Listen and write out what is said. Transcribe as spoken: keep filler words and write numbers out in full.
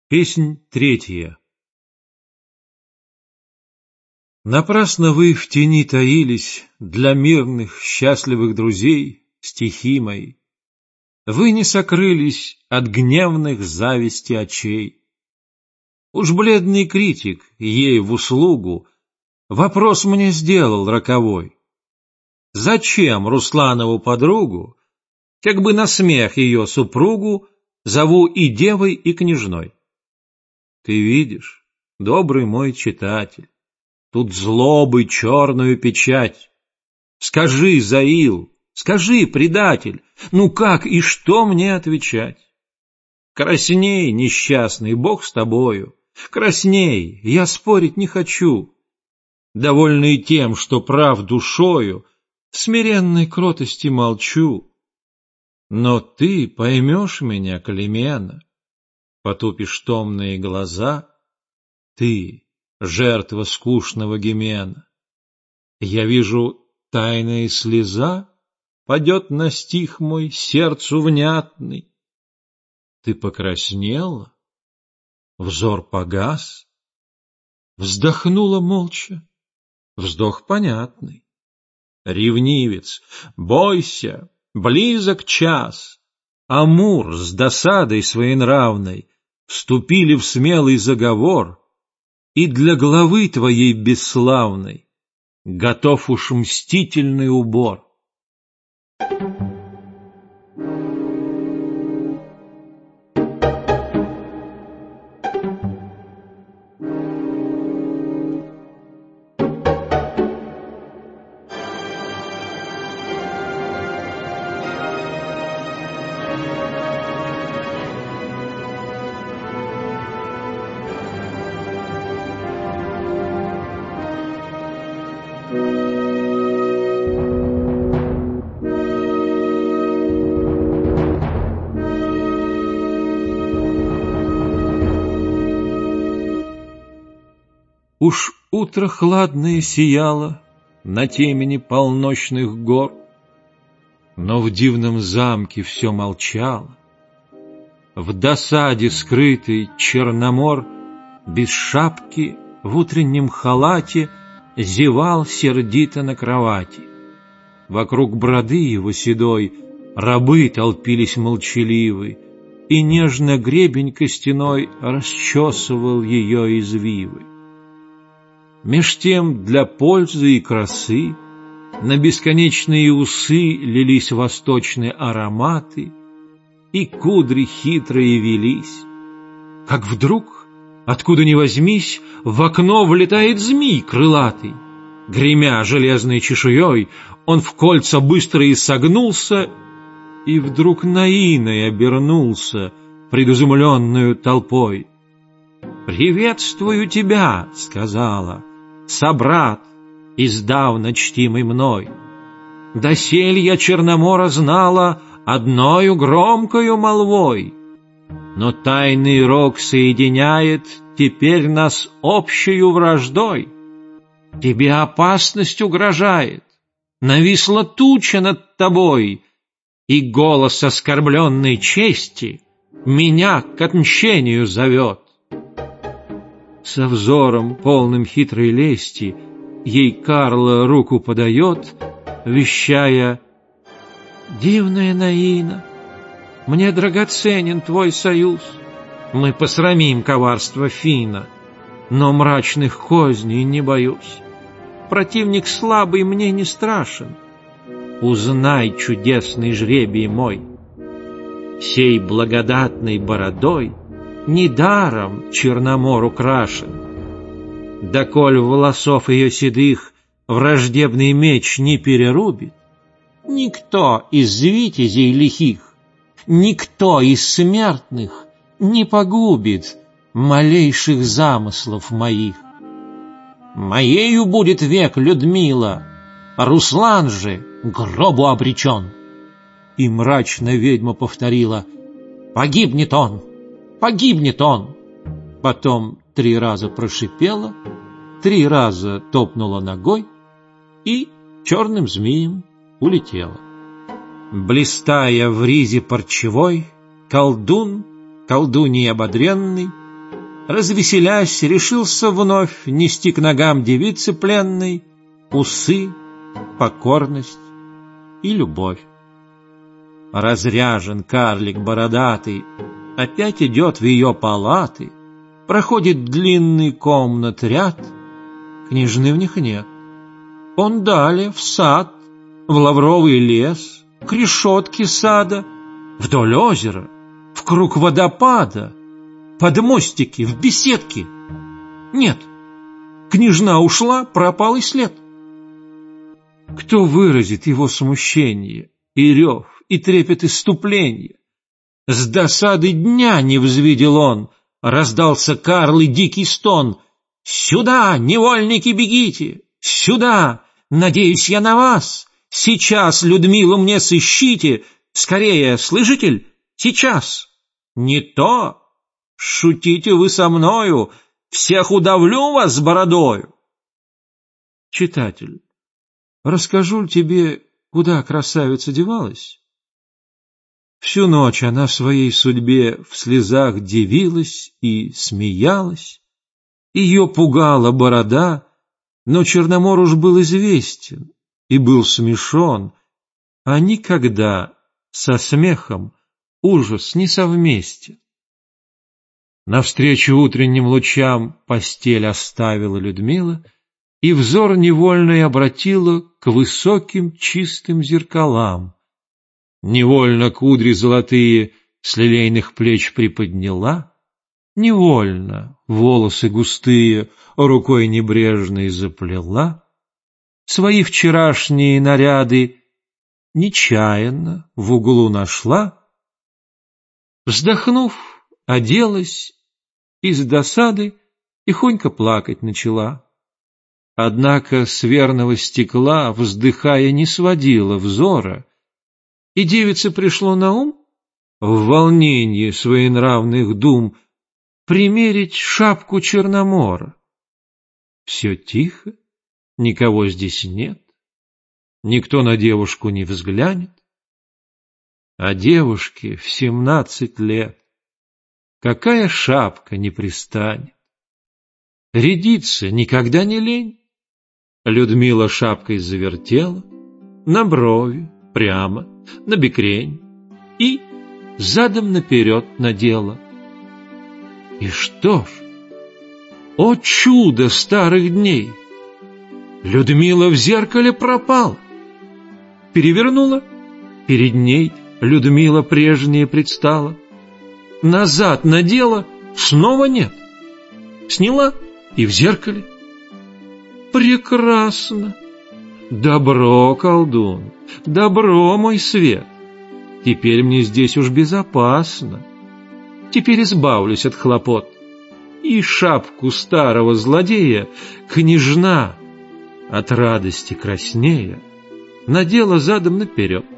Песнь третья. Напрасно вы в тени таились для мирных, счастливых друзей, стихи мои. Вы не сокрылись от гневных зависти очей. Уж бледный критик ей в услугу вопрос мне сделал роковой. Зачем Русланову подругу, как бы на смех ее супругу, зову и девой, и княжной? Ты видишь, добрый мой читатель, тут злобы черную печать. Скажи, Заил, скажи, предатель, ну как и что мне отвечать? Красней, несчастный, Бог с тобою, красней, я спорить не хочу. Довольный тем, что прав душою, в смиренной кротости молчу. Но ты поймешь меня, Климена, потупишь томные глаза, ты, жертва скучного гимена. Я вижу, тайная слеза падет на стих мой сердцу внятный. Ты покраснела, взор погас, вздохнула молча, вздох понятный. Ревнивец, бойся, близок час. Амур с досадой своенравной вступили в смелый заговор, и для главы твоей бесславной готов уж мстительный убор. Уж утро хладное сияло на темени полночных гор, но в дивном замке все молчало. В досаде скрытый Черномор без шапки в утреннем халате зевал сердито на кровати. Вокруг броды его седой рабы толпились молчаливы, и нежно гребень костяной расчесывал ее извивы. Меж тем для пользы и красы на бесконечные усы лились восточные ароматы, и кудри хитрые велись. Как вдруг, откуда ни возьмись, в окно влетает змей крылатый. Гремя железной чешуей, он в кольца быстрые согнулся и вдруг наиной обернулся предизумленную толпой. «Приветствую тебя», — сказала, — «собрат, издавна чтимый мной. Досель я Черномора знала одною громкою молвой, но тайный рок соединяет теперь нас общею враждой. Тебе опасность угрожает, нависла туча над тобой, и голос оскорбленной чести меня к отмщению зовет». Со взором, полным хитрой лести, ей Карла руку подает, вещая: «Дивная Наина, мне драгоценен твой союз. Мы посрамим коварство Фина, но мрачных козней не боюсь. Противник слабый мне не страшен. Узнай, чудесный жребий мой, сей благодатной бородой недаром Черномор украшен. Доколь волосов ее седых враждебный меч не перерубит, никто из витязей лихих, никто из смертных не погубит малейших замыслов моих. Моею будет век Людмила, Руслан же гробу обречен». И мрачно ведьма повторила: «Погибнет он, погибнет он». Потом три раза прошипела, три раза топнула ногой и черным змеем улетела. Блистая в ризе парчевой, колдун, колдуньей ободренный, развеселясь, решился вновь нести к ногам девицы пленной усы, покорность и любовь. Разряжен карлик бородатый опять идет в ее палаты, проходит длинный комнат ряд, княжны в них нет. Он далее в сад, в лавровый лес, к решетке сада, вдоль озера, в круг водопада, под мостики, в беседке. Нет, княжна ушла, пропал и след. Кто выразит его смущение, и рев, и трепет исступления? С досады дня не взвидел он, раздался Карл и дикий стон. «Сюда, невольники, бегите! Сюда! Надеюсь я на вас! Сейчас Людмилу мне сыщите! Скорее, слышитель, сейчас! Не то! Шутите вы со мною! Всех удавлю вас с бородою!» Читатель, расскажу ли тебе, куда красавица девалась? Всю ночь она в своей судьбе в слезах дивилась и смеялась. Ее пугала борода, но Черномор уж был известен и был смешон, а никогда со смехом ужас не совместен. Навстречу утренним лучам постель оставила Людмила и взор невольный обратила к высоким чистым зеркалам. Невольно кудри золотые с лилейных плеч приподняла, невольно волосы густые рукой небрежной заплела, свои вчерашние наряды нечаянно в углу нашла, вздохнув, оделась и с досады тихонько плакать начала. Однако с верного стекла, вздыхая, не сводила взора, и девице пришло на ум, в волнении своенравных дум, примерить шапку Черномора. Все тихо, никого здесь нет, никто на девушку не взглянет. А девушке в семнадцать лет какая шапка не пристанет? Рядиться никогда не лень. Людмила шапкой завертела, на брови, прямо, на бекрень, и задом наперед надела. И что ж, о чудо старых дней! Людмила в зеркале пропала. Перевернула, перед ней Людмила прежняя предстала. Назад надела, снова нет. Сняла и в зеркале. Прекрасно! Добро, колдун, добро, мой свет. Теперь мне здесь уж безопасно. Теперь избавлюсь от хлопот. И шапку старого злодея княжна, от радости краснея, надела задом наперед.